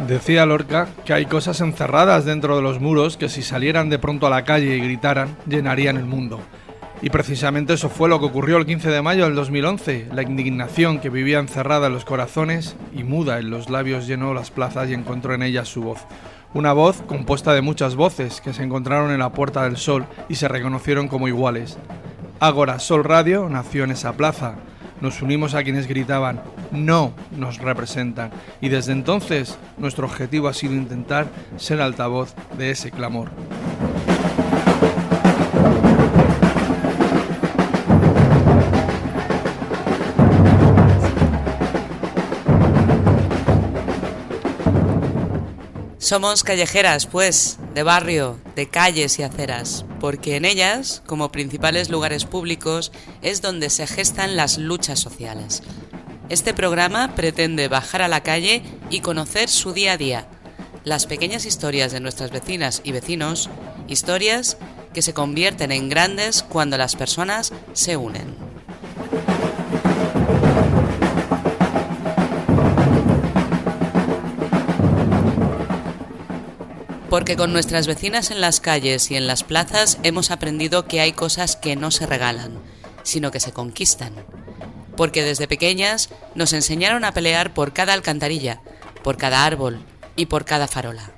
Decía Lorca que hay cosas encerradas dentro de los muros que si salieran de pronto a la calle y gritaran, llenarían el mundo. Y precisamente eso fue lo que ocurrió el 15 de mayo del 2011. La indignación que vivía encerrada en los corazones y muda en los labios llenó las plazas y encontró en ellas su voz. Una voz compuesta de muchas voces que se encontraron en la Puerta del Sol y se reconocieron como iguales. Ágora Sol Radio nació en esa plaza. Nos unimos a quienes gritaban, no nos representan, y desde entonces nuestro objetivo ha sido intentar ser altavoz de ese clamor. Somos callejeras, pues, de barrio, de calles y aceras, porque en ellas, como principales lugares públicos, es donde se gestan las luchas sociales. Este programa pretende bajar a la calle y conocer su día a día, las pequeñas historias de nuestras vecinas y vecinos, historias que se convierten en grandes cuando las personas se unen. Porque con nuestras vecinas en las calles y en las plazas hemos aprendido que hay cosas que no se regalan, sino que se conquistan. Porque desde pequeñas nos enseñaron a pelear por cada alcantarilla, por cada árbol y por cada farola.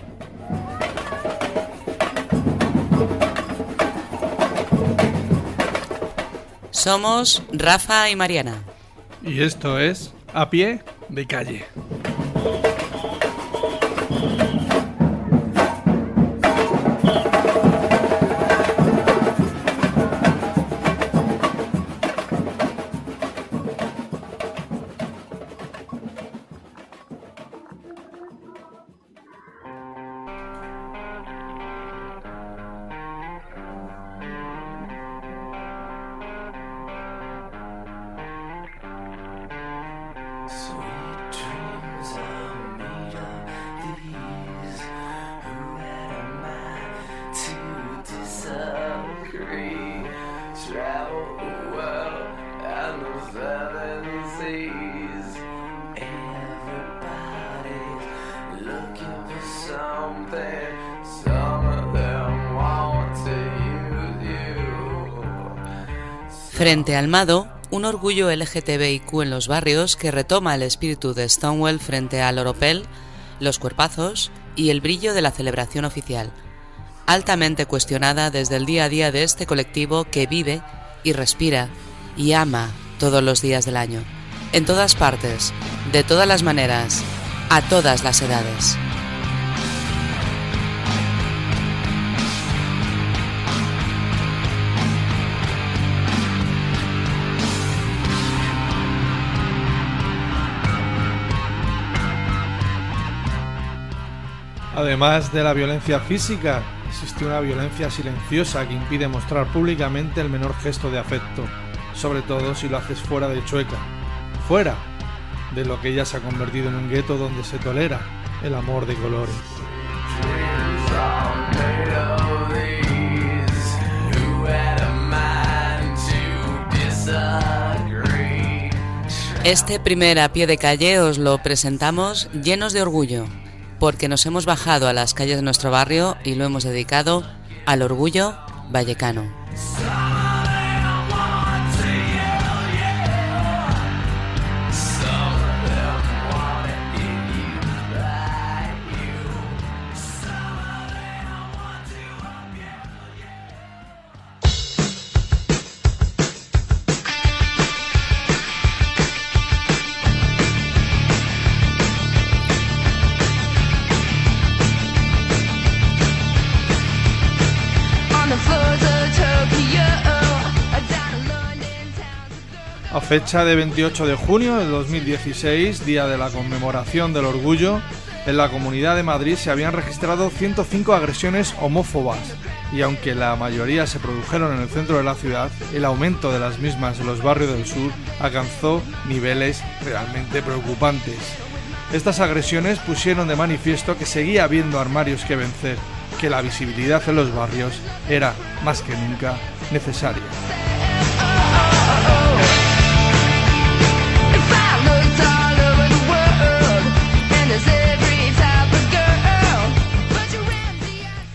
Somos Rafa y Mariana. Y esto es A Pie de Calle. Frente al Mado, un orgullo LGTBIQ en los barrios que retoma el espíritu de Stonewall frente al oropel, los cuerpazos y el brillo de la celebración oficial, altamente cuestionada desde el día a día de este colectivo que vive y respira y ama todos los días del año, en todas partes, de todas las maneras, a todas las edades. Además de la violencia física, existe una violencia silenciosa que impide mostrar públicamente el menor gesto de afecto, sobre todo si lo haces fuera de Chueca, fuera de lo que ya se ha convertido en un gueto donde se tolera el amor de colores. Este primer A Pie de Calle os lo presentamos llenos de orgullo, porque nos hemos bajado a las calles de nuestro barrio y lo hemos dedicado al orgullo vallecano. A fecha de 28 de junio de 2016, día de la conmemoración del orgullo, en la Comunidad de Madrid se habían registrado 105 agresiones homófobas y aunque la mayoría se produjeron en el centro de la ciudad, el aumento de las mismas en los barrios del sur alcanzó niveles realmente preocupantes. Estas agresiones pusieron de manifiesto que seguía habiendo armarios que vencer, que la visibilidad en los barrios era más que nunca necesaria.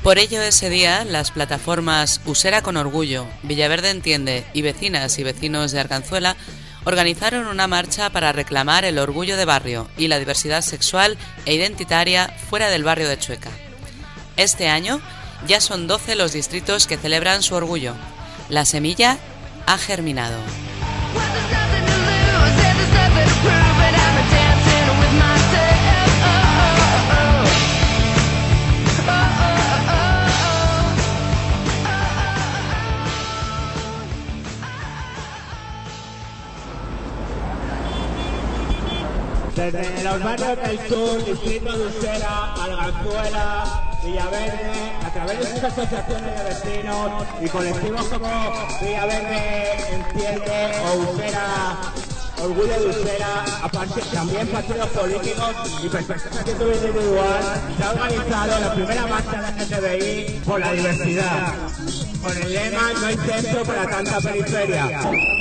Por ello, ese día, las plataformas Usera con Orgullo, Villaverde Entiende y Vecinas y Vecinos de Arganzuela organizaron una marcha para reclamar el orgullo de barrio y la diversidad sexual e identitaria fuera del barrio de Chueca. Este año ya son 12 los distritos que celebran su orgullo. La semilla ha germinado. Desde los barrios del sur, distrito de Usera, Arganzuela, Villaverde, a través de sus asociaciones de vecinos y colectivos como Villaverde Entiende o Usera, Orgullo de Usera, aparte también partidos políticos y perspectivas a título individual, se ha organizado la primera marcha de LGTBI por la diversidad, con el lema "No hay centro para tanta periferia".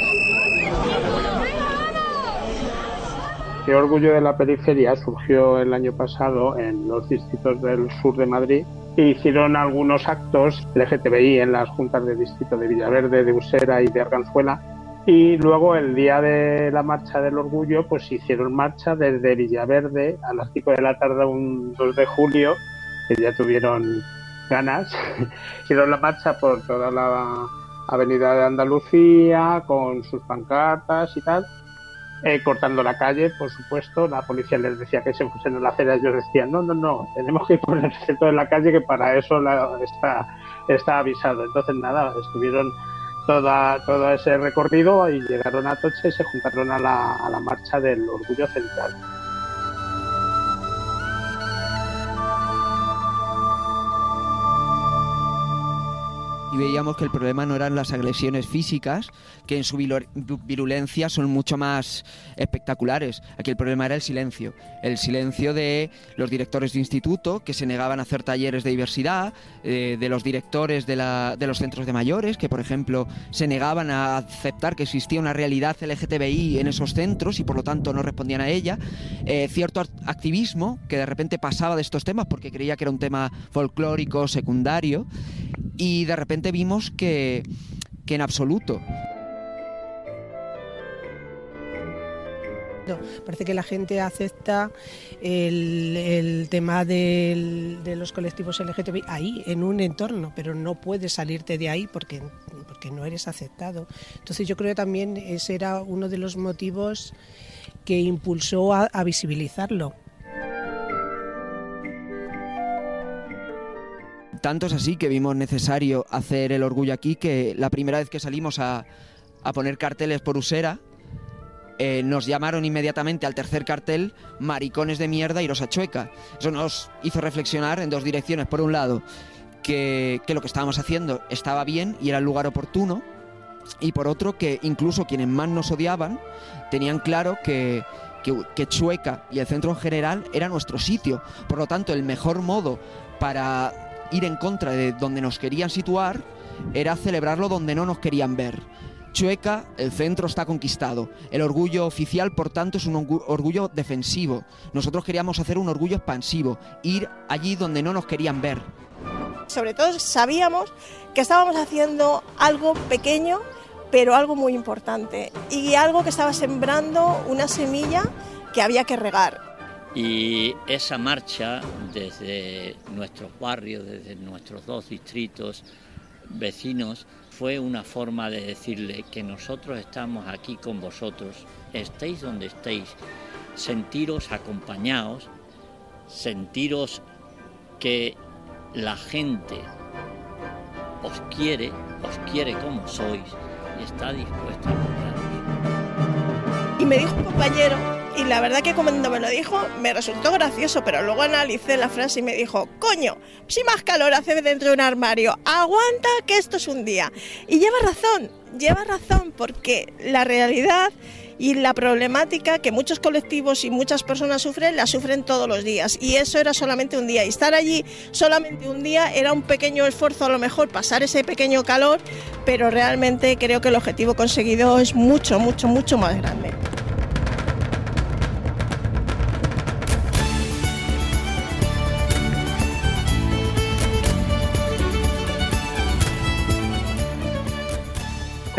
El Orgullo de la Periferia surgió el año pasado en los distritos del sur de Madrid e hicieron algunos actos LGTBI en las juntas de distrito de Villaverde, de Usera y de Arganzuela, y luego el día de la marcha del Orgullo pues hicieron marcha desde Villaverde a las 5 de la tarde un 2 de julio, que ya tuvieron ganas, hicieron la marcha por toda la avenida de Andalucía con sus pancartas y tal. Cortando la calle, por supuesto. La policía les decía que se fuesen a la acera, ellos decían no, tenemos que ir por el centro de la calle, que para eso está avisado. Entonces nada, estuvieron todo ese recorrido y llegaron a Atocha y se juntaron a la marcha del Orgullo Central. Y veíamos que el problema no eran las agresiones físicas, que en su virulencia son mucho más espectaculares. Aquí el problema era el silencio de los directores de instituto que se negaban a hacer talleres de diversidad, de los directores de los centros de mayores que, por ejemplo, se negaban a aceptar que existía una realidad LGTBI en esos centros y por lo tanto no respondían a ella. Cierto activismo que de repente pasaba de estos temas porque creía que era un tema folclórico, secundario, y de repente vimos que en absoluto. Parece que la gente acepta el tema de los colectivos LGTBI ahí, en un entorno, pero no puedes salirte de ahí porque no eres aceptado. Entonces yo creo que también ese era uno de los motivos que impulsó a visibilizarlo. Tanto es así que vimos necesario hacer el orgullo aquí, que la primera vez que salimos a poner carteles por Usera, nos llamaron inmediatamente al tercer cartel "Maricones de mierda, iros a Chueca". Eso nos hizo reflexionar en dos direcciones. Por un lado, que lo que estábamos haciendo estaba bien y era el lugar oportuno, y por otro, que incluso quienes más nos odiaban tenían claro que Chueca y el centro en general era nuestro sitio. Por lo tanto, el mejor modo para ir en contra de donde nos querían situar era celebrarlo donde no nos querían ver. Chueca, el centro está conquistado. El orgullo oficial, por tanto, es un orgullo defensivo. Nosotros queríamos hacer un orgullo expansivo, ir allí donde no nos querían ver. Sobre todo sabíamos que estábamos haciendo algo pequeño, pero algo muy importante, y algo que estaba sembrando una semilla que había que regar. Y esa marcha desde nuestros barrios, desde nuestros dos distritos vecinos, fue una forma de decirle que nosotros estamos aquí con vosotros, estéis donde estéis, sentiros acompañados, sentiros que la gente os quiere como sois y está dispuesta a apoyaros. Y me dijo un compañero, y la verdad que cuando me lo dijo me resultó gracioso, pero luego analicé la frase y me dijo: coño, si más calor hace dentro de un armario, aguanta que esto es un día. Y lleva razón, porque la realidad y la problemática que muchos colectivos y muchas personas sufren, la sufren todos los días, y eso era solamente un día, y estar allí solamente un día era un pequeño esfuerzo, a lo mejor pasar ese pequeño calor, pero realmente creo que el objetivo conseguido es mucho, mucho, mucho más grande.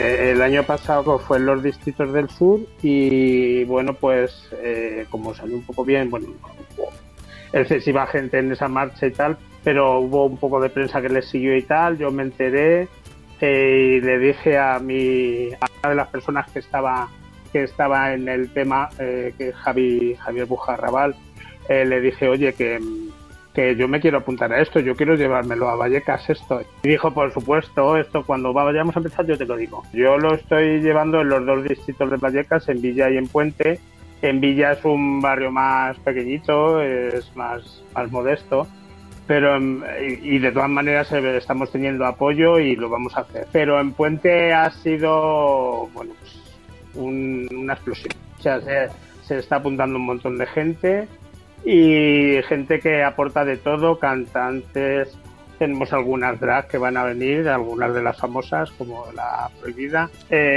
El año pasado fue en los distritos del sur y bueno, pues como salió un poco bien, bueno, hubo excesiva gente en esa marcha y tal, pero hubo un poco de prensa que les siguió y tal, yo me enteré y le dije a una de las personas que estaba en el tema, que es Javier Bujarrabal, le dije, oye, que yo me quiero apuntar a esto, yo quiero llevármelo a Vallecas esto. Y dijo, por supuesto, esto cuando vayamos a empezar yo te lo digo. Yo lo estoy llevando en los 2 distritos de Vallecas, en Villa y en Puente. En Villa es un barrio más pequeñito, es más modesto, pero y de todas maneras estamos teniendo apoyo y lo vamos a hacer. Pero en Puente ha sido, bueno, pues una explosión. O sea, se está apuntando un montón de gente y gente que aporta de todo, cantantes, tenemos algunas drag que van a venir, algunas de las famosas como La Prohibida,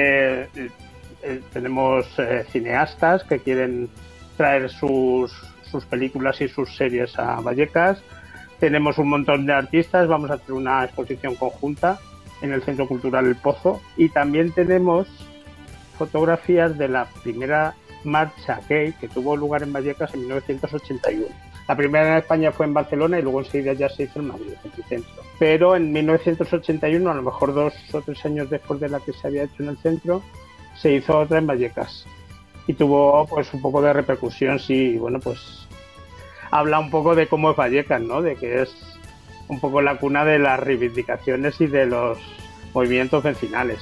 tenemos cineastas que quieren traer sus películas y sus series a Vallecas, tenemos un montón de artistas, vamos a hacer una exposición conjunta en el Centro Cultural El Pozo y también tenemos fotografías de la primera marcha gay que tuvo lugar en Vallecas en 1981. La primera en España fue en Barcelona y luego enseguida ya se hizo en Madrid, en el centro. Pero en 1981, a lo mejor 2 o 3 años después de la que se había hecho en el centro, se hizo otra en Vallecas. Y tuvo pues un poco de repercusión, sí, bueno, pues habla un poco de cómo es Vallecas, ¿no? De que es un poco la cuna de las reivindicaciones y de los movimientos vecinales.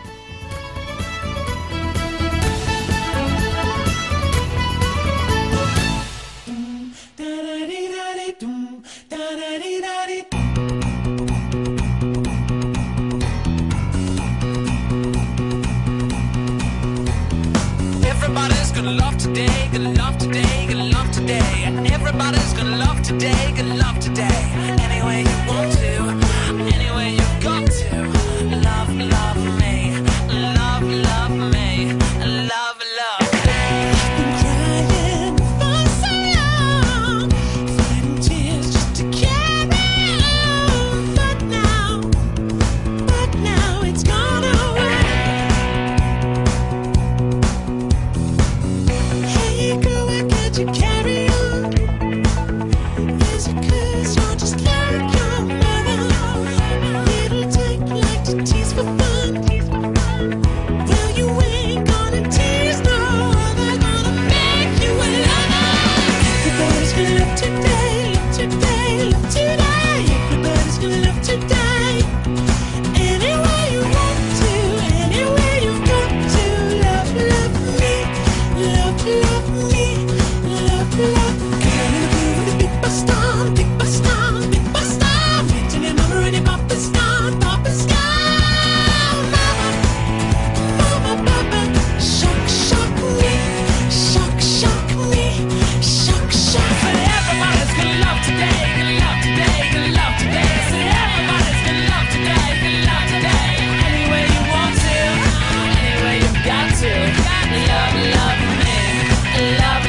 Everybody's gonna love today, gonna love today, gonna love today. Everybody's gonna love today, gonna love today. Any way you want to, any way you got to. Love, love me, love, love me, love, love me. Been crying for so long, fighting tears just to carry on. But now it's gone away. Hey girl, why can't you carry on? Is it 'cause you're just like your mother? Little type like to tease for fun. Well, you ain't gonna tease no other, gonna make you a lover. Everybody's gonna love today, love today, love today. Everybody's gonna love today. Any way you want to, any way you've got to. Love, love me, love, love me, love, love. Girl in the blue with the big bus on, big bus on, big bus on. Meeting your mama and your papa's gone, papa's gone. Mama, papa, shock, shock me, shock, shock me, shock, shock. But everybody's gonna love today, gonna love today, gonna love today. So everybody's gonna love today, gonna love today. Any way you want to, any way you've got to. Love, love me, love.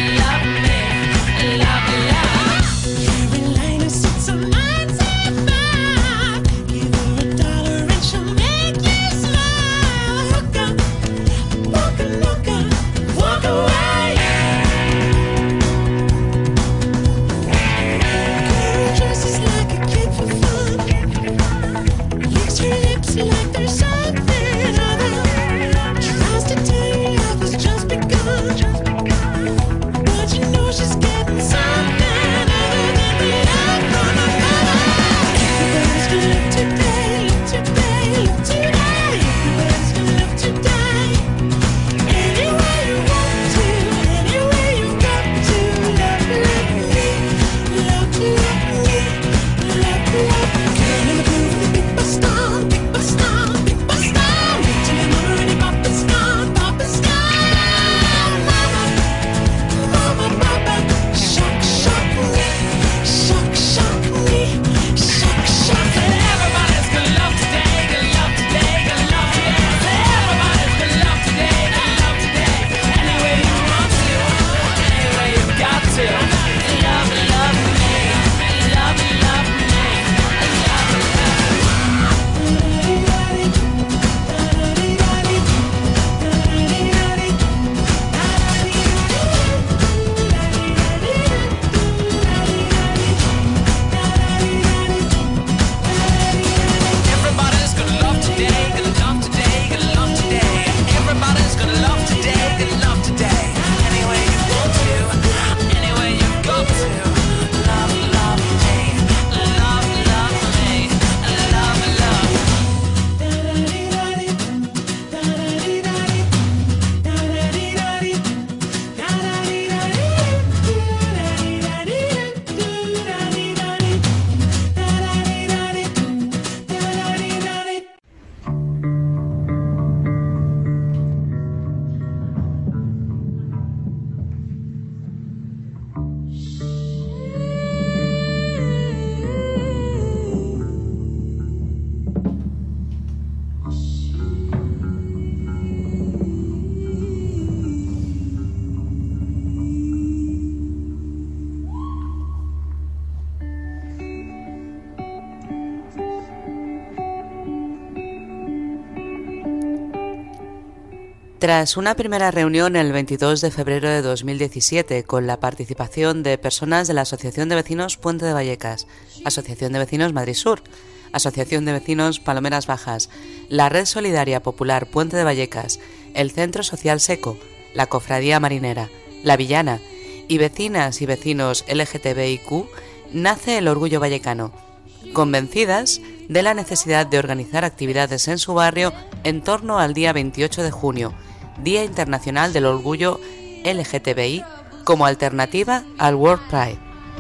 Tras una primera reunión el 22 de febrero de 2017 con la participación de personas de la Asociación de Vecinos Puente de Vallecas, Asociación de Vecinos Madrid Sur, Asociación de Vecinos Palomeras Bajas, la Red Solidaria Popular Puente de Vallecas, el Centro Social Seco, la Cofradía Marinera, la Villana y vecinas y vecinos LGTBIQ, nace el Orgullo Vallecano, convencidas de la necesidad de organizar actividades en su barrio en torno al día 28 de junio, Día Internacional del Orgullo LGTBI, como alternativa al World Pride.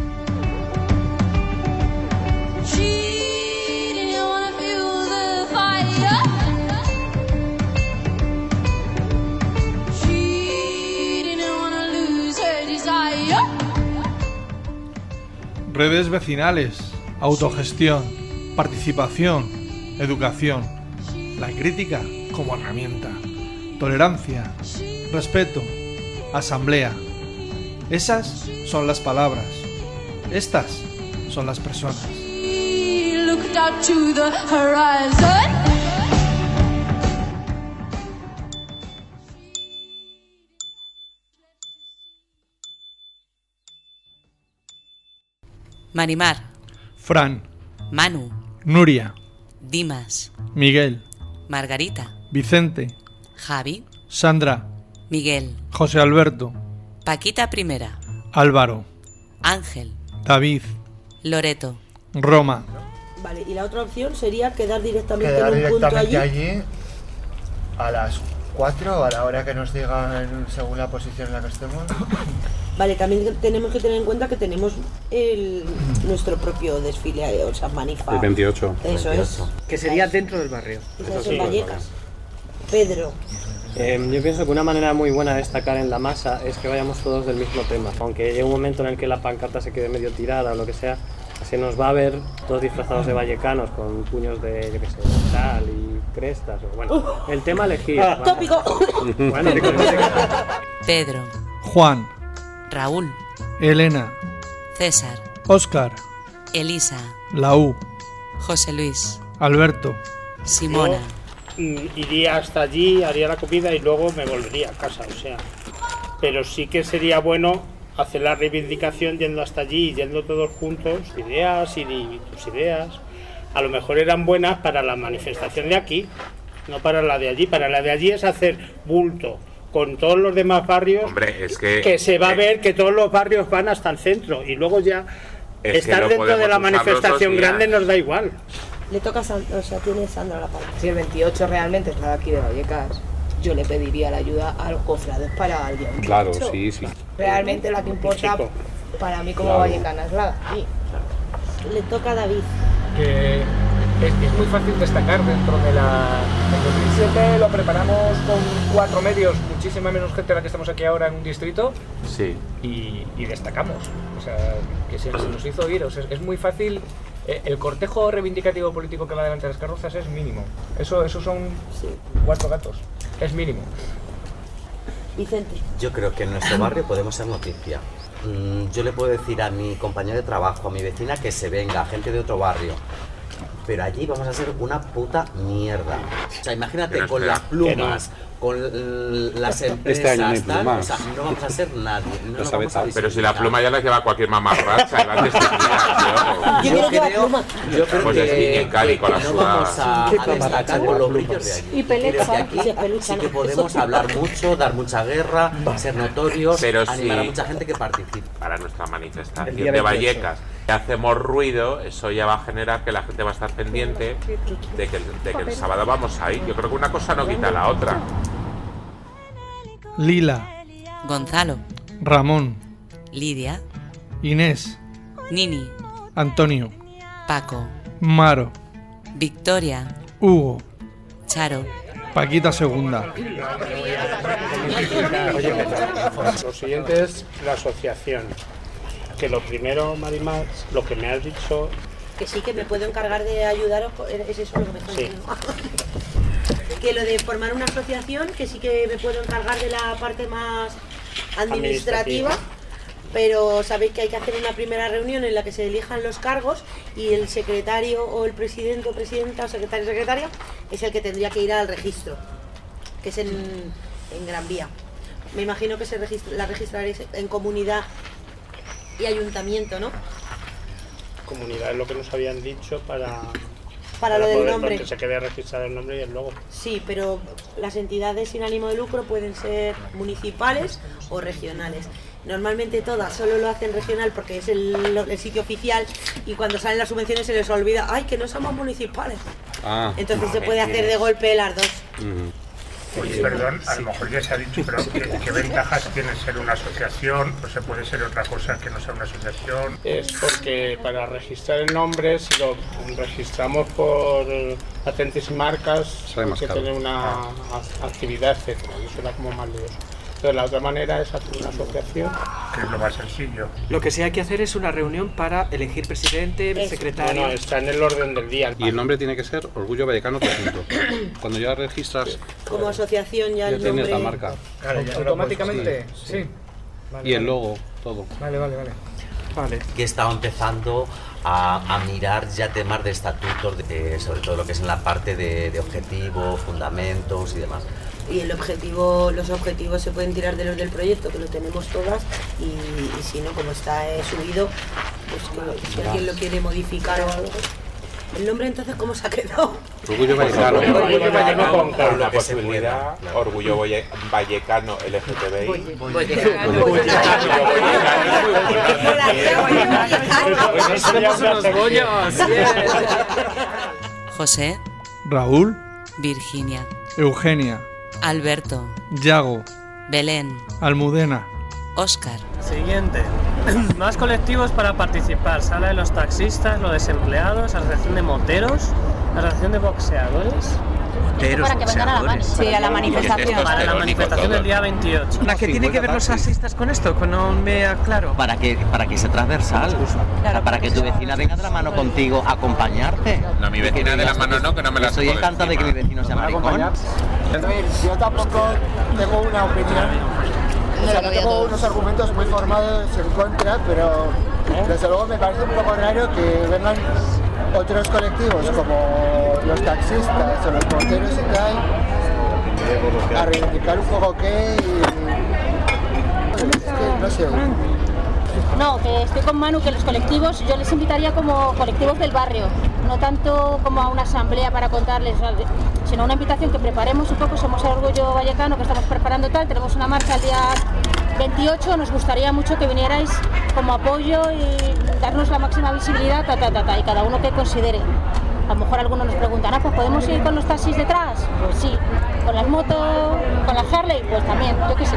Redes vecinales, autogestión, participación, educación, la crítica como herramienta, tolerancia, respeto, asamblea. Esas son las palabras, estas son las personas. Marimar, Fran, Manu, Nuria, Dimas, Miguel, Margarita, Vicente, Javi, Sandra, Miguel, José Alberto, Paquita Primera, Álvaro, Ángel, David, Loreto, Roma. Vale, y la otra opción sería quedar directamente Quedar en un punto directamente allí. a las 4 a la hora que nos digan según la posición en la que estemos. Vale, también tenemos que tener en cuenta que tenemos nuestro propio desfile, o sea, manifa. El 28. Eso 28. Es. Que sería dentro del barrio. Eso es en Vallecas. Pedro. Yo pienso que una manera muy buena de destacar en la masa es que vayamos todos del mismo tema. Aunque llegue un momento en el que la pancarta se quede medio tirada o lo que sea, así nos va a ver todos disfrazados de vallecanos con puños de, yo qué sé, tal y crestas. O, bueno, el tema elegido. ¡Tópico! Bueno, Pedro, Juan, Raúl, Elena, César, Óscar, Elisa, Laú, José Luis, Alberto, Simona. Iría hasta allí, haría la comida y luego me volvería a casa, o sea. Pero sí que sería bueno hacer la reivindicación yendo hasta allí, yendo todos juntos, ideas y tus ideas. A lo mejor eran buenas para la manifestación de aquí, no para la de allí. Para la de allí es hacer bulto con todos los demás barrios. Hombre, es que se va a ver que todos los barrios van hasta el centro y luego ya estar dentro de la manifestación grande nos da igual. Le toca a Sandra, o sea, tiene Sandra la palabra. Si el 28 realmente es la de aquí de Vallecas, yo le pediría la ayuda a los cofrades para el día 28. Claro, sí. Realmente la que importa para mí como vallecana es la de aquí. Le toca a David. Que es muy fácil destacar dentro de la... En 2007 lo preparamos con 4 medios, muchísima menos gente de la que estamos aquí ahora en un distrito. Sí. Y destacamos. O sea, que se nos hizo oír. O sea, es muy fácil. El cortejo reivindicativo político que va delante de las carrozas es mínimo. Eso son 4 gatos. Es mínimo. Vicente. Yo creo que en nuestro barrio podemos ser noticia. Yo le puedo decir a mi compañero de trabajo, a mi vecina que se venga, gente de otro barrio. Pero allí vamos a ser una puta mierda. O sea, imagínate con las plumas, con las empresas, tal, o sea, no vamos a ser nadie. No nos vamos a pero si la pluma ya la lleva cualquier mamarracha y van Yo quiero llevar pluma. Yo creo pues que Cali con la no vamos a destacar con los brillos de allí. Y peluca, creo que aquí sí que podemos hablar mucho, dar mucha guerra, ser notorios, pero animar a mucha gente que participe. Para nuestra manifestación de Vallecas, si hacemos ruido, eso ya va a generar que la gente va a estar pendiente de que el sábado vamos a ir. Yo creo que una cosa no quita la otra. Lila, Gonzalo, Ramón, Lidia, Inés, Nini, Antonio, Paco, Maro, Victoria, Hugo, Charo, Paquita Segunda. Lo siguiente es la asociación. Que lo primero, Marimar, lo que me has dicho... Que sí, que me puedo encargar de ayudaros, es eso lo que me estás diciendo. Que lo de formar una asociación, que sí que me puedo encargar de la parte más administrativa, pero sabéis que hay que hacer una primera reunión en la que se elijan los cargos y el secretario o el presidente o presidenta o secretaria es el que tendría que ir al registro, que es en en Gran Vía. Me imagino que la registraréis en comunidad y ayuntamiento, ¿no? Comunidad es lo que nos habían dicho para lo del poder, nombre. que se quede registrado el nombre y el logo. Sí, pero las entidades sin ánimo de lucro pueden ser municipales o regionales. Normalmente todas solo lo hacen regional porque es el sitio oficial, y cuando salen las subvenciones se les olvida, ¡ay, que no somos municipales! Entonces se puede hacer de golpe las dos. Oye, perdón, a lo mejor ya se ha dicho, pero ¿qué ventajas tiene ser una asociación? ¿O se puede ser otra cosa que no sea una asociación? Es porque para registrar el nombre, si lo registramos por patentes y marcas, hay que tener una actividad, etcétera, y suena como más lioso. Entonces la otra manera es hacer una asociación, que es lo más sencillo. Lo que sí hay que hacer es una reunión para elegir presidente, secretario. No, está en el orden del día. Y el nombre tiene que ser Orgullo Vallecano, por ejemplo. Cuando ya registras... Como asociación ya el tienes nombre... la marca. ¿Automáticamente? Sí. Vale, y el logo, todo. Vale. Que he estado empezando a mirar ya temas de estatutos, sobre todo lo que es en la parte de objetivos, fundamentos y demás. Y los objetivos se pueden tirar de los del proyecto, que lo tenemos todas, y si no, como está subido, pues que si alguien lo quiere modificar o algo. ¿El nombre entonces cómo se ha quedado? Orgullo Vallecano. Orgullo Vallecano con la posibilidad, Orgullo Vallecano LGTBI. José, Raúl, Virginia, Eugenia, Alberto, Yago, Belén, Almudena, Óscar. Siguiente. Más colectivos para participar. Sala de los taxistas, los desempleados, asociación de moteros, asociación de boxeadores. Para que vengan a la Sí, a la manifestación. Para la manifestación del día 28. ¿La que tiene que ver los taxistas con esto? Que no me aclaro. Para que sea transversal, para que tu vecina venga de la mano contigo a acompañarte. No, mi vecina de la mano no, que no me la estoy encantado de que mi vecino sea maricón. Yo tampoco tengo una opinión. O sea, no tengo unos argumentos muy formados en contra, pero desde luego me parece un poco raro que vengan otros colectivos como los taxistas o los moteros y tal a reivindicar un poco qué y... Es que no sé. No, que estoy con Manu, que los colectivos yo les invitaría como colectivos del barrio, no tanto como a una asamblea para contarles, sino una invitación que preparemos un poco. Somos el Orgullo Vallecano, que estamos preparando tal, tenemos una marcha el día 28, nos gustaría mucho que vinierais como apoyo y darnos la máxima visibilidad, y cada uno que considere. A lo mejor algunos nos preguntan, pues ¿podemos ir con los taxis detrás? Pues sí. ¿Con las motos, con la Harley? Pues también, yo qué sé.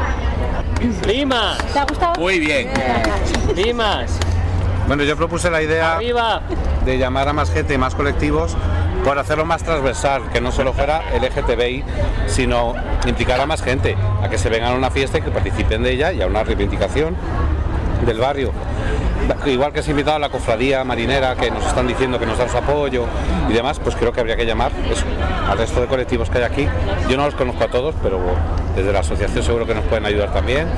¡Limas! ¿Te ha gustado? Muy bien. ¡Limas! Bueno, yo propuse la idea ¡Arriba! de llamar a más gente y más colectivos por hacerlo más transversal, que no solo fuera LGTBI, sino implicar a más gente, a que se vengan a una fiesta y que participen de ella y a una reivindicación del barrio. Igual que se ha invitado a la cofradía marinera, que nos están diciendo que nos dan su apoyo y demás, pues creo que habría que llamar eso, al resto de colectivos que hay aquí. Yo no los conozco a todos, pero desde la asociación seguro que nos pueden ayudar también.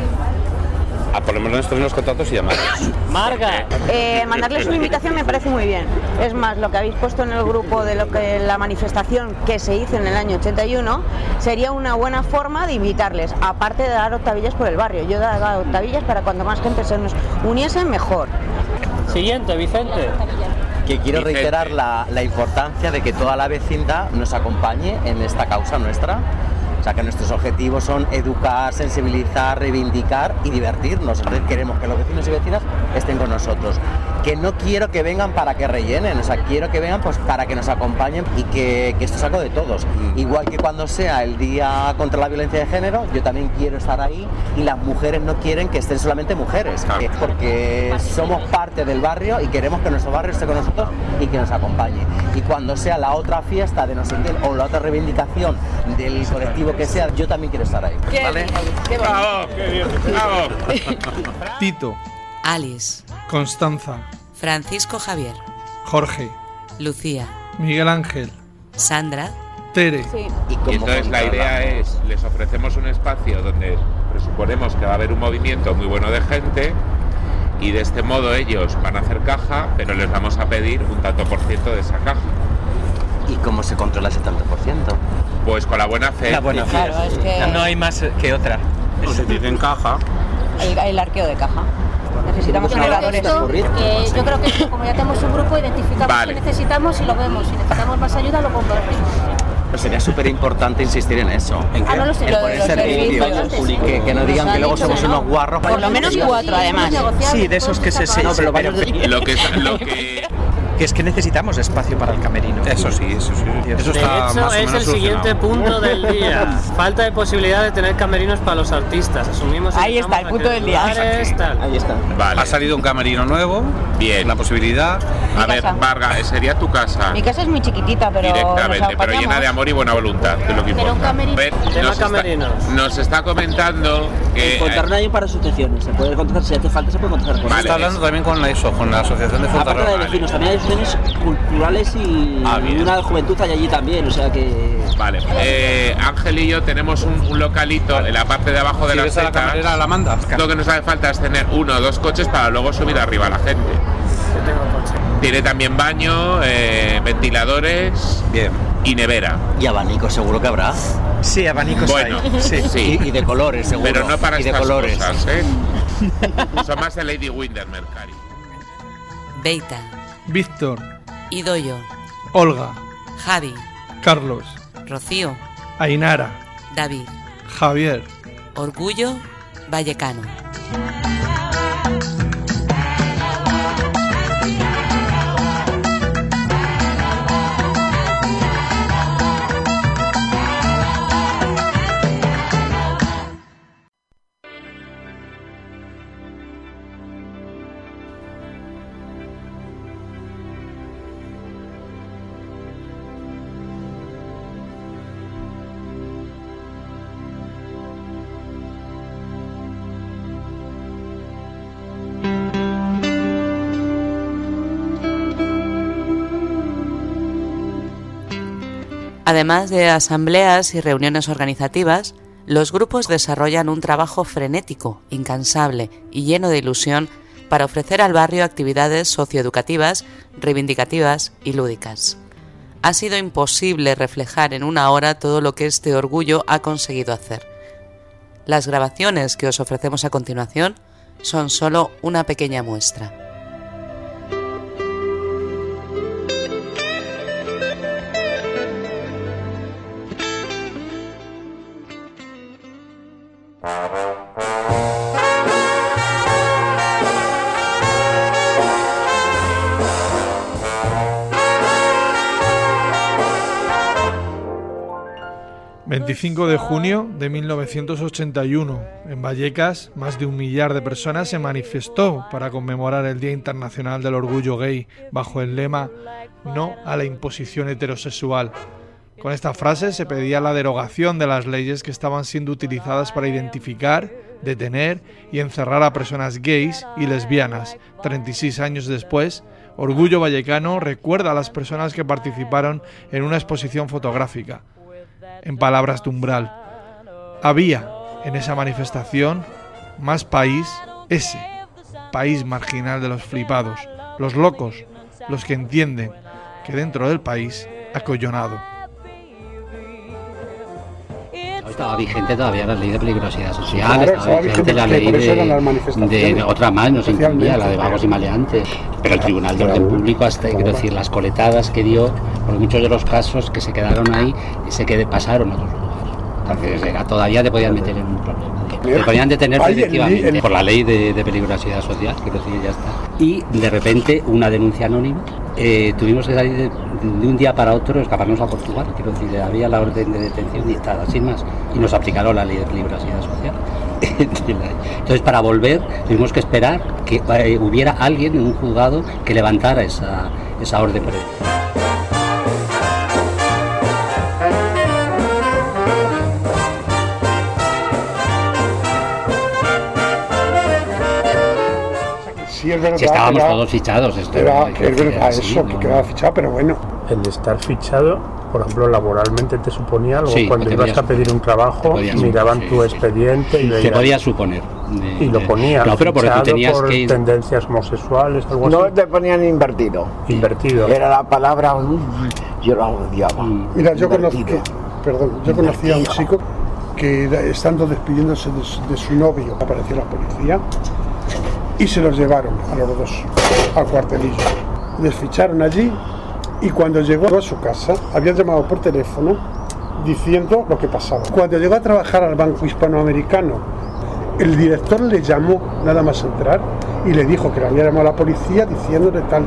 A por lo menos tener los contactos y llamarlos. Marga. Mandarles una invitación me parece muy bien. Es más, lo que habéis puesto en el grupo de lo que la manifestación que se hizo en el año 81 sería una buena forma de invitarles, aparte de dar octavillas por el barrio. Yo daba octavillas para cuando más gente se nos uniese, mejor. Siguiente, Vicente. Que quiero reiterar la importancia de que toda la vecindad nos acompañe en esta causa nuestra. O sea, que nuestros objetivos son educar, sensibilizar, reivindicar y divertirnos. Entonces queremos que los vecinos y vecinas estén con nosotros. Que no quiero que vengan para que rellenen, o sea, quiero que vengan pues para que nos acompañen y que esto es algo de todos. Igual que cuando sea el Día contra la Violencia de Género, yo también quiero estar ahí y las mujeres no quieren que estén solamente mujeres, porque somos parte del barrio y queremos que nuestro barrio esté con nosotros y que nos acompañe. Y cuando sea la otra fiesta de no sé quién o la otra reivindicación del colectivo que sea, yo también quiero estar ahí. ¿Vale? ¡Bravo! ¡Qué bien! ¡Bravo! Tito, Alice, Constanza, Francisco Javier, Jorge, Lucía, Miguel Ángel, Sandra, Tere. Y entonces la idea es, les ofrecemos un espacio donde presuponemos que va a haber un movimiento muy bueno de gente y de este modo ellos van a hacer caja, pero les vamos a pedir un tanto por ciento de esa caja. ¿Y cómo se controla ese tanto por ciento? Pues con la buena fe. La buena fe. Claro, es que No hay más que otra. O se tiene en caja. el arqueo de caja. Necesitamos Yo creo que operadores. esto, yo creo que como ya tenemos un grupo, identificamos Vale. qué necesitamos y lo vemos. Si necesitamos más ayuda, lo compartimos. Pues sería súper importante insistir en eso. ¿En Ah, no lo sé, En lo de poner los servicios. servicios. Que no digan que luego somos unos guarros. Por lo menos 4, además. Sí, de esos que se No, pero pero Lo que que es que necesitamos espacio para el camerino. Eso sí, eso sí. Eso De está hecho, más o es menos el siguiente solucionado. punto del día. Falta de posibilidad de tener camerinos para los artistas. Asumimos que Ahí está, estamos el punto a del día. lugares, tal. Ahí está. Vale. Ha salido un camerino nuevo. Bien. La posibilidad. A ver, casa. Varga, sería tu casa. Mi casa es muy chiquitita, pero Directamente, nos pero apañamos. llena de amor y buena voluntad, que es lo que Pero un importa. camerino. A ver, Tema camerinos. nos está comentando que Encontrar nadie para asociaciones, se puede contratar, si hace falta se puede contratar con Vale. Está hablando también con la ISO, con la Asociación de Aparte de Fontarrón. vecinos, también hay asociaciones culturales y bien. una de juventud hay allí también, o sea que... Vale, Ángel y yo tenemos un localito en la parte de abajo de Si las ves a la setas. camarera, la mandas. Lo que nos hace falta es tener 1 o 2 coches para luego subir arriba a la gente. Yo tengo coche. Tiene también baño, ventiladores Bien. y nevera. Y abanico seguro que habrá. Sí, abanicos Bueno, hay. Sí. sí. Y de colores seguro. Pero no para y de estas colores. cosas, ¿eh? Son más de Lady Windermere, Cari. Beita, Víctor, Idoyo, Olga, Javi, Carlos, Rocío, Ainara, David. Javier. Orgullo vallecano. Además de asambleas y reuniones organizativas, los grupos desarrollan un trabajo frenético, incansable y lleno de ilusión para ofrecer al barrio actividades socioeducativas, reivindicativas y lúdicas. Ha sido imposible reflejar en una hora todo lo que este orgullo ha conseguido hacer. Las grabaciones que os ofrecemos a continuación son solo una pequeña muestra. ...25 de junio de 1981... en Vallecas, más de 1 millar de personas se manifestó para conmemorar el Día Internacional del Orgullo Gay bajo el lema "No a la imposición heterosexual". Con esta frase se pedía la derogación de las leyes que estaban siendo utilizadas para identificar, detener y encerrar a personas gays y lesbianas. 36 años después, Orgullo Vallecano recuerda a las personas que participaron en una exposición fotográfica. En palabras de Umbral, había en esa manifestación más país, ese país marginal de los flipados, los locos, los que entienden que dentro del país acollonado. Estaba vigente todavía la ley de peligrosidad social, Claro, estaba vigente la ley por eso eran las de manifestaciones. otra más, no se incluía, Especialmente, la de vagos y maleantes. Pero el Tribunal de Orden Público, hasta, quiero decir, las coletadas que dio, por muchos de los casos que se quedaron ahí, pasaron a otros lugares. Entonces todavía te podían meter en un problema. Te podían detener efectivamente por la ley de peligrosidad social, quiero decir, ya está. Y de repente una denuncia anónima, tuvimos que salir de un día para otro, escaparnos a Portugal, quiero decir, había la orden de detención dictada, sin más, y nos aplicaron la ley de peligrosidad social. Entonces, para volver, tuvimos que esperar que hubiera alguien en un juzgado que levantara esa orden. Sí, es verdad, Si estábamos todos fichados, esto es verdad así, eso, ¿no? que quedaba fichado, pero bueno. El estar fichado, por ejemplo, laboralmente te suponía algo. Sí, Cuando te ibas podías- a pedir un trabajo, podías- miraban sí, tu sí. expediente y Se veían. podía suponer. Y lo ponían. No, pero porque tú fichado tenías por que ir. tendencias homosexuales, algo No así. te ponían invertido. Invertido. Era la palabra yo la odiaba. Mira, yo conocí a un chico que estando despidiéndose de su novio, apareció la policía y se los llevaron a los dos al cuartelillo. Les ficharon allí y cuando llegó a su casa habían llamado por teléfono diciendo lo que pasaba. Cuando llegó a trabajar al Banco Hispanoamericano, el director le llamó nada más entrar y le dijo que le había llamado a la policía diciéndole tal.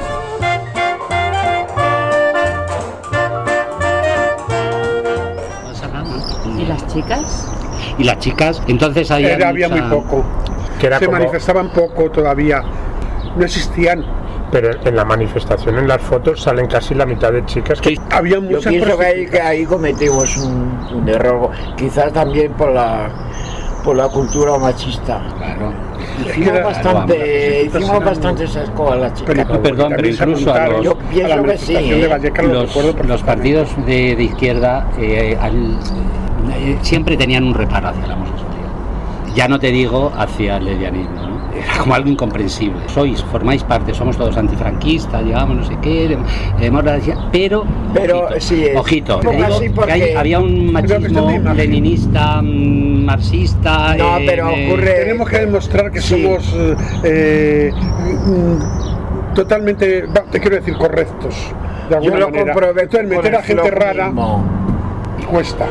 ¿Y las chicas? Y las chicas, entonces había muy poco. Se manifestaban poco todavía, no existían. Pero en la manifestación, en las fotos, salen casi la mitad de chicas que había muchas. Yo pienso que ahí cometimos un error, quizás también por la cultura machista. Claro. Hicimos bastante esas cosas las chicas. Perdón, pero incluso yo pienso que sí. Los partidos de izquierda siempre tenían un reparo hacia la homosexualidad. Ya no te digo hacia el lesbianismo, ¿no? Era como algo incomprensible. Formáis parte, somos todos antifranquistas, llevamos no sé qué, pero ojito, te digo que había un machismo leninista, marxista. No, pero ocurre. Tenemos que demostrar que somos totalmente, te quiero decir, correctos. De alguna manera. Entonces, meter a gente rara cuesta.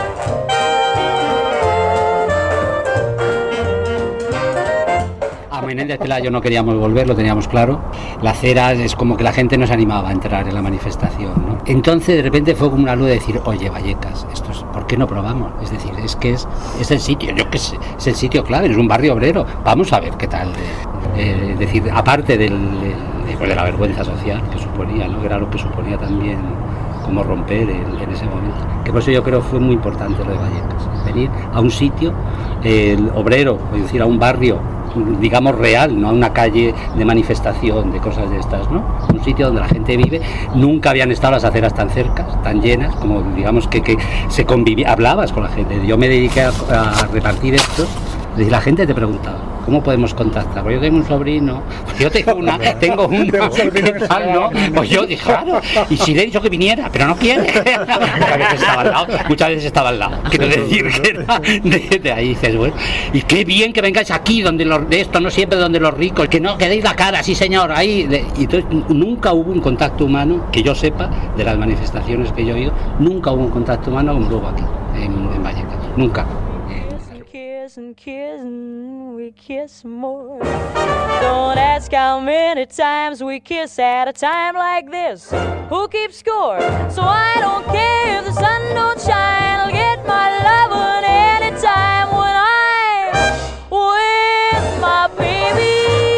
Menéndez Pelayo no queríamos volver, lo teníamos claro. La cera es como que la gente no se animaba a entrar en la manifestación, ¿no? Entonces de repente fue como una luz de decir, oye, Vallecas, ¿por qué no probamos? Es decir, es el sitio, yo qué sé, es el sitio clave, es un barrio obrero, vamos a ver qué tal. Es decir, aparte de la vergüenza social que suponía, ¿no? Que era lo que suponía también como romper en ese momento. Que por eso yo creo que fue muy importante lo de Vallecas, venir a un sitio obrero, es decir, a un barrio, digamos, real, no a una calle de manifestación, de cosas de estas, ¿no? Un sitio donde la gente vive. Nunca habían estado las aceras tan cercas, tan llenas, como digamos que se convivía, hablabas con la gente. Yo me dediqué a repartir esto, y la gente te preguntaba, ¿cómo podemos contactar? Pues yo tengo un sobrino, yo tengo un tal, ¿no? Pues yo dije, claro, y si le he dicho que viniera, pero no quiere. Muchas veces estaba al lado. Quiero decir que era de ahí dices, bueno, y qué bien que vengáis aquí, donde de esto, no siempre donde los ricos, que no, que deis la cara, sí señor, ahí. Y entonces nunca hubo un contacto humano, que yo sepa, de las manifestaciones que yo he ido, nunca hubo un contacto humano como hubo aquí, en Vallecas, nunca. And kissing, we kiss more. Don't ask how many times we kiss at a time like this. Who keeps score? So I don't care if the sun don't shine. I'll get my lovin' anytime when I'm with my baby.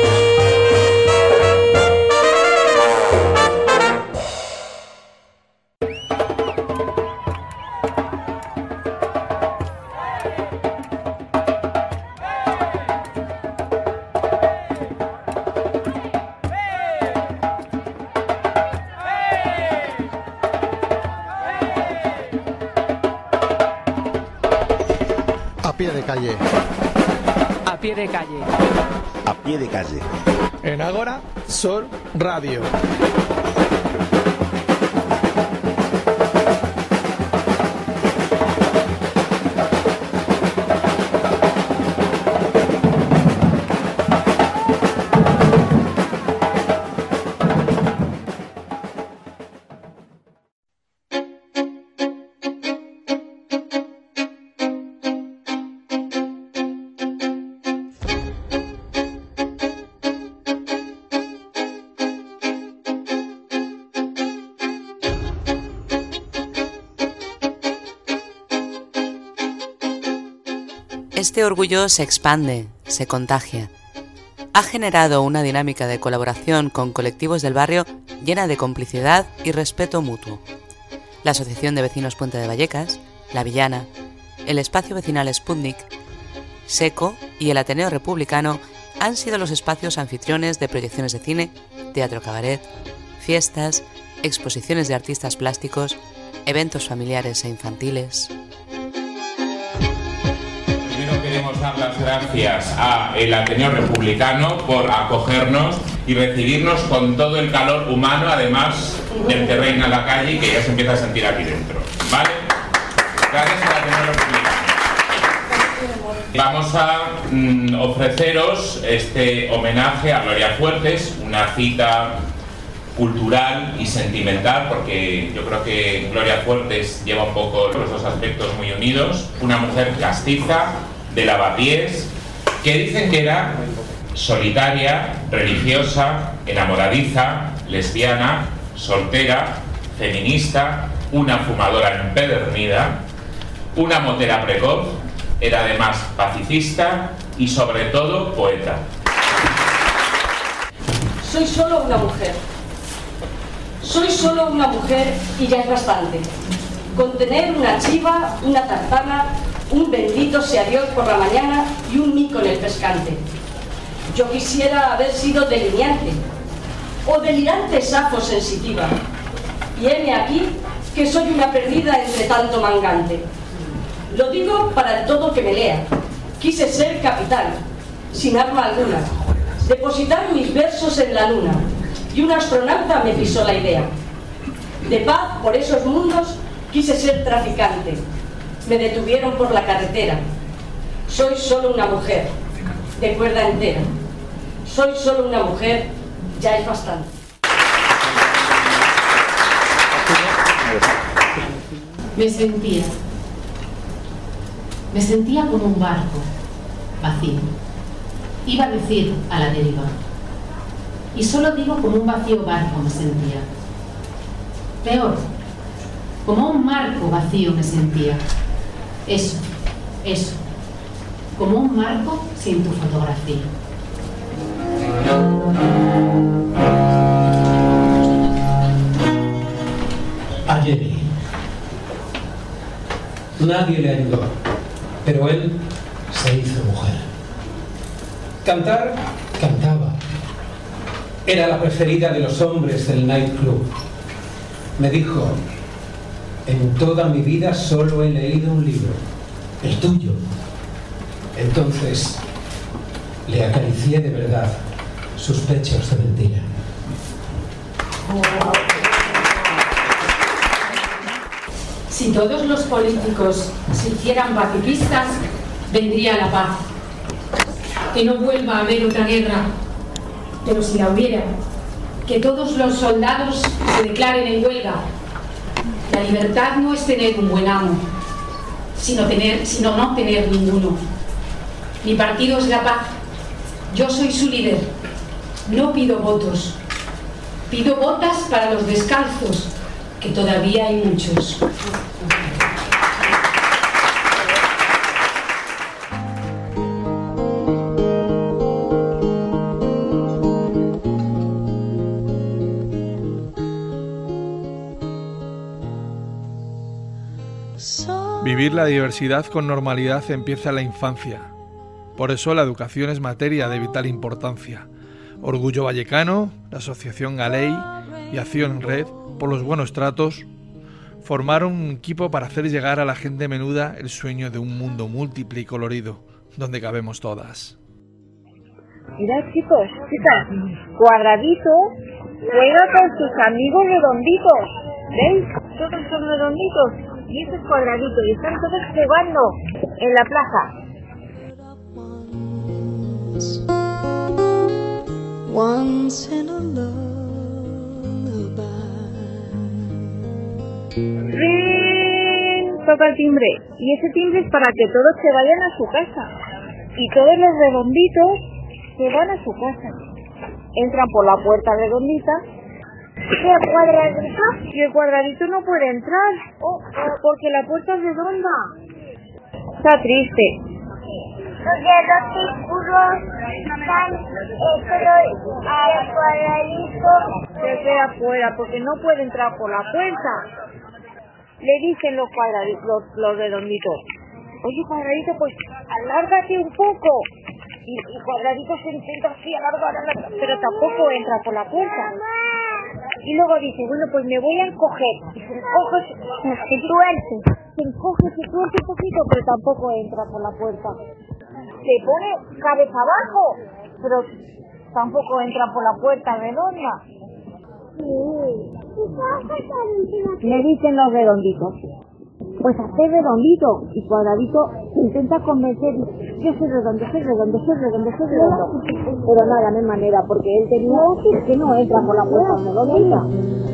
A pie de calle. A pie de calle. A pie de calle. En Ágora Sol Radio. Este orgullo se expande, se contagia. Ha generado una dinámica de colaboración con colectivos del barrio llena de complicidad y respeto mutuo. La Asociación de Vecinos Puente de Vallecas, La Villana, el Espacio Vecinal Sputnik, SECO y el Ateneo Republicano han sido los espacios anfitriones de proyecciones de cine, teatro cabaret, fiestas, exposiciones de artistas plásticos, eventos familiares e infantiles. Queremos dar las gracias al Ateneo Republicano por acogernos y recibirnos con todo el calor humano, además del que reina en la calle y que ya se empieza a sentir aquí dentro. ¿Vale? Gracias a la Ateneo Republicano. Vamos a ofreceros este homenaje a Gloria Fuertes, una cita cultural y sentimental, porque yo creo que Gloria Fuertes lleva un poco los dos aspectos muy unidos. Una mujer castiza, de lavapiés, que dicen que era solitaria, religiosa, enamoradiza, lesbiana, soltera, feminista, una fumadora empedernida, una motera precoz, era además pacifista y sobre todo poeta. Soy solo una mujer. Soy solo una mujer y ya es bastante. Con tener una chiva, una tartana, un bendito sea Dios por la mañana y un mico en el pescante. Yo quisiera haber sido delineante o delirante safo sensitiva. Y heme aquí que soy una perdida entre tanto mangante. Lo digo para el todo que me lea. Quise ser capitán, sin arma alguna, depositar mis versos en la luna, y un astronauta me pisó la idea. De paz por esos mundos quise ser traficante. Me detuvieron por la carretera. Soy solo una mujer, de cuerda entera. Soy solo una mujer, ya es bastante. Me sentía como un barco, vacío. Iba a decir a la deriva. Y solo digo como un vacío barco me sentía. Peor, como un marco vacío me sentía. Eso, como un marco sin tu fotografía. A Jenny. Nadie le ayudó, pero él se hizo mujer. Cantar, cantaba. Era la preferida de los hombres del nightclub. Me dijo, en toda mi vida solo he leído un libro, el tuyo. Entonces le acaricié de verdad sus pechos de mentira. Si todos los políticos se hicieran pacifistas, vendría la paz. Que no vuelva a haber otra guerra. Pero si la hubiera, que todos los soldados se declaren en huelga. La libertad no es tener un buen amo, sino no tener ninguno. Mi partido es la paz. Yo soy su líder. No pido votos. Pido botas para los descalzos, que todavía hay muchos. Vivir la diversidad con normalidad empieza en la infancia. Por eso la educación es materia de vital importancia. Orgullo Vallecano, la Asociación Galey y Acción en Red por los buenos tratos formaron un equipo para hacer llegar a la gente menuda el sueño de un mundo múltiple y colorido, donde cabemos todas. Mirad chicos, chicas, Cuadradito juega con sus amigos redonditos. ¿Veis? Todos son redonditos y este es Cuadradito y están todos jugando en la plaza. Once in a ¡Rin! Toca el timbre y ese timbre es para que todos se vayan a su casa y todos los redonditos se van a su casa. Entran por la puerta redondita. ¿Y el cuadradito? Y el Cuadradito no puede entrar porque la puerta es redonda. Está triste. Porque los círculos están solo al Cuadradito. Se ve afuera porque no puede entrar por la puerta. Le dicen los cuadraditos, los redonditos, oye Cuadradito, pues alárgate un poco. Y Cuadradito se intenta así alargar, pero tampoco entra por la puerta. Y luego dice, bueno, pues me voy a encoger. Y se encoge, se tuerce. Se encoge, se tuerce un poquito, pero tampoco entra por la puerta. Se pone cabeza abajo, pero tampoco entra por la puerta redonda. Sí. Me dicen los redonditos. Pues hacer redondito y cuadradito intenta convencer. Yo soy redondo, soy redondo, soy redondo, soy redondo. Pero nada, no hay manera, porque él tenía que no entra por la puerta redondita.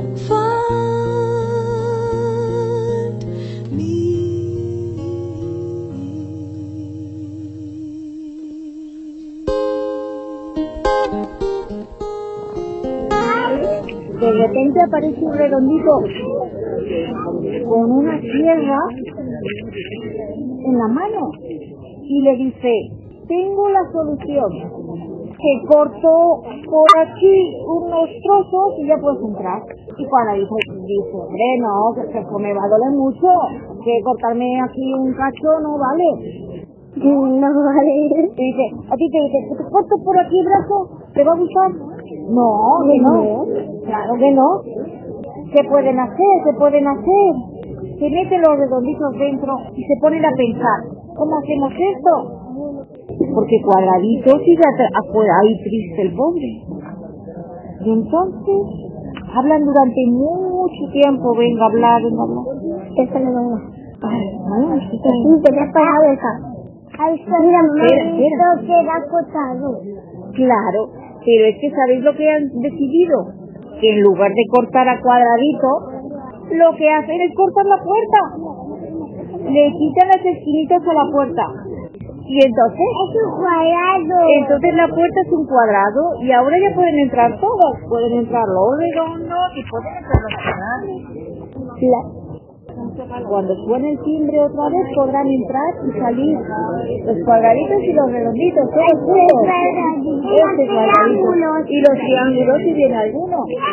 De repente aparece un redondito con una sierra en la mano y le dice, tengo la solución, que corto por aquí unos trozos y ya puedes entrar. Y cuando dice, hombre, no, que me va a doler mucho, que cortarme aquí un cacho no vale. No vale. Y dice, a ti te corto por aquí el brazo, ¿te va a gustar? No, que no, claro que no. ¿Qué pueden hacer? ¿Qué pueden hacer? Se meten los redonditos dentro y se ponen a pensar, ¿cómo hacemos esto? Porque cuadradito sigue afuera ahí triste el pobre. Y entonces hablan durante mucho tiempo, venga a hablar. Esta no va. Ay, te me has pagado esa. Ay, mira, mamá, queda cortado. Claro, pero es que ¿sabéis lo que han decidido? Que en lugar de cortar a cuadradito, lo que hacen es cortar la puerta. Le quitan las esquinitas a la puerta. Y entonces... Es un cuadrado. Entonces la puerta es un cuadrado y ahora ya pueden entrar todos. Pueden entrar los redondos y pueden entrar los cuadrados. Cuando suene el timbre otra vez podrán entrar y salir los cuadraditos y los redonditos, todos juntos. Este cuadradito. Y los triángulos si viene alguno.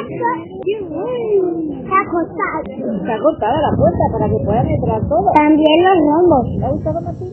Está cortada la puerta para que puedan entrar todos. También los rombos. ¿Te ha gustado, Martín?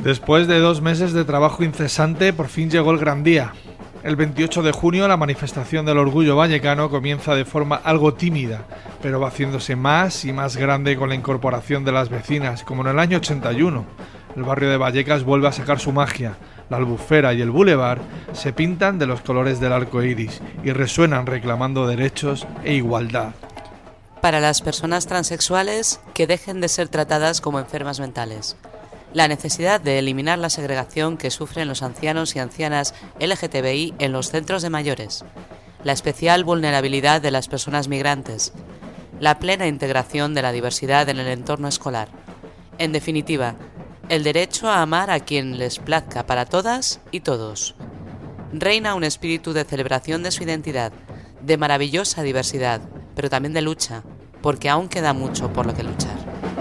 Después de 2 meses de trabajo incesante, por fin llegó el gran día. El 28 de junio la manifestación del orgullo vallecano comienza de forma algo tímida, pero va haciéndose más y más grande con la incorporación de las vecinas, como en el año 81. El barrio de Vallecas vuelve a sacar su magia. La Albufera y el Boulevard se pintan de los colores del arco iris y resuenan reclamando derechos e igualdad. Para las personas transexuales, que dejen de ser tratadas como enfermas mentales. La necesidad de eliminar la segregación que sufren los ancianos y ancianas LGTBI en los centros de mayores. La especial vulnerabilidad de las personas migrantes. La plena integración de la diversidad en el entorno escolar. En definitiva, el derecho a amar a quien les plazca para todas y todos. Reina un espíritu de celebración de su identidad, de maravillosa diversidad, pero también de lucha, porque aún queda mucho por lo que luchar.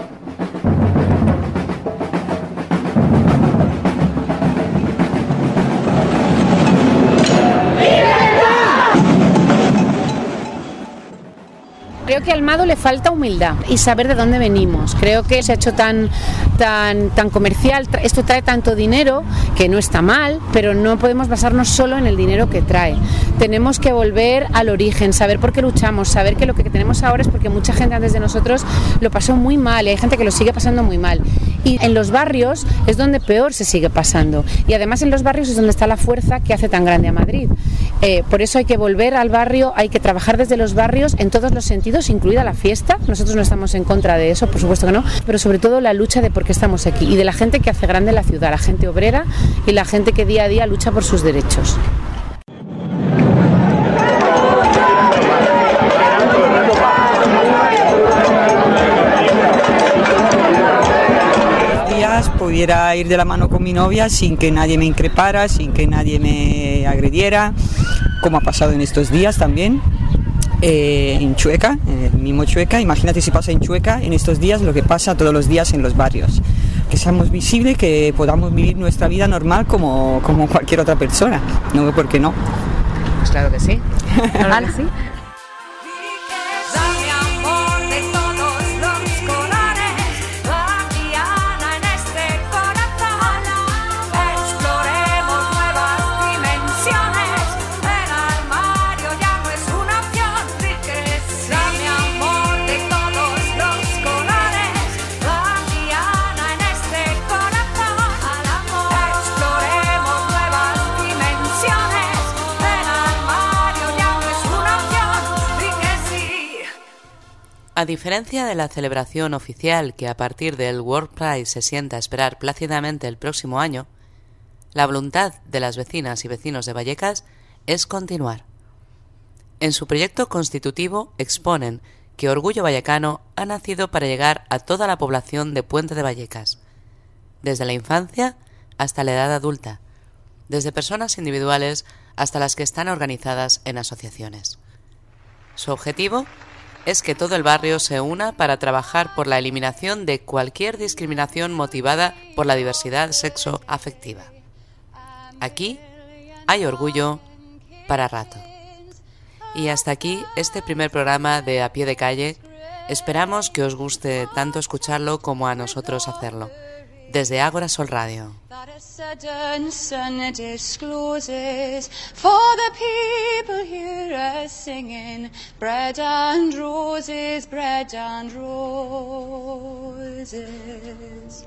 Creo que al Mado le falta humildad y saber de dónde venimos. Creo que se ha hecho tan comercial, esto trae tanto dinero, que no está mal, pero no podemos basarnos solo en el dinero que trae. Tenemos que volver al origen, saber por qué luchamos, saber que lo que tenemos ahora es porque mucha gente antes de nosotros lo pasó muy mal y hay gente que lo sigue pasando muy mal. Y en los barrios es donde peor se sigue pasando. Y además en los barrios es donde está la fuerza que hace tan grande a Madrid. Por eso hay que volver al barrio, hay que trabajar desde los barrios en todos los sentidos, incluida la fiesta. Nosotros no estamos en contra de eso, por supuesto que no, pero sobre todo la lucha de por qué estamos aquí y de la gente que hace grande la ciudad, la gente obrera y la gente que día a día lucha por sus derechos. Pudiera ir de la mano con mi novia sin que nadie me increpara, sin que nadie me agrediera, como ha pasado en estos días también en Chueca, en el mismo Chueca. Imagínate si pasa en Chueca en estos días lo que pasa todos los días en los barrios, que seamos visibles, que podamos vivir nuestra vida normal como cualquier otra persona. No veo por qué no. Pues claro que sí. Claro que sí. A diferencia de la celebración oficial que a partir del World Pride se sienta a esperar plácidamente el próximo año, la voluntad de las vecinas y vecinos de Vallecas es continuar. En su proyecto constitutivo exponen que Orgullo Vallecano ha nacido para llegar a toda la población de Puente de Vallecas, desde la infancia hasta la edad adulta, desde personas individuales hasta las que están organizadas en asociaciones. Su objetivo es que todo el barrio se una para trabajar por la eliminación de cualquier discriminación motivada por la diversidad sexo-afectiva. Aquí hay orgullo para rato. Y hasta aquí este primer programa de A Pie de Calle. Esperamos que os guste tanto escucharlo como a nosotros hacerlo. Desde Ágora Sol Radio. Sudden sun discloses for the people here are singing bread and roses, bread and roses.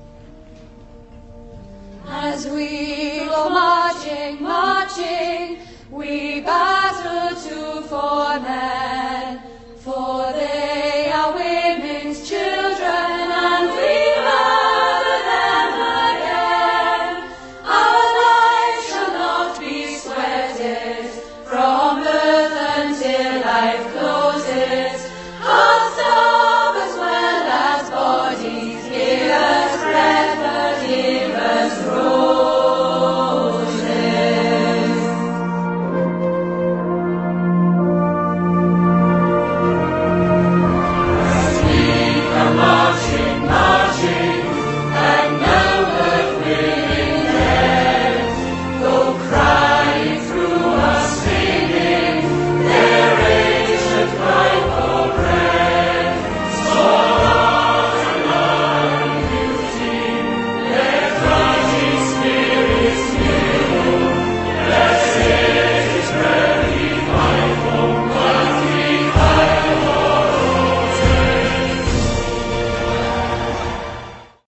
As we go marching, marching, we battle to form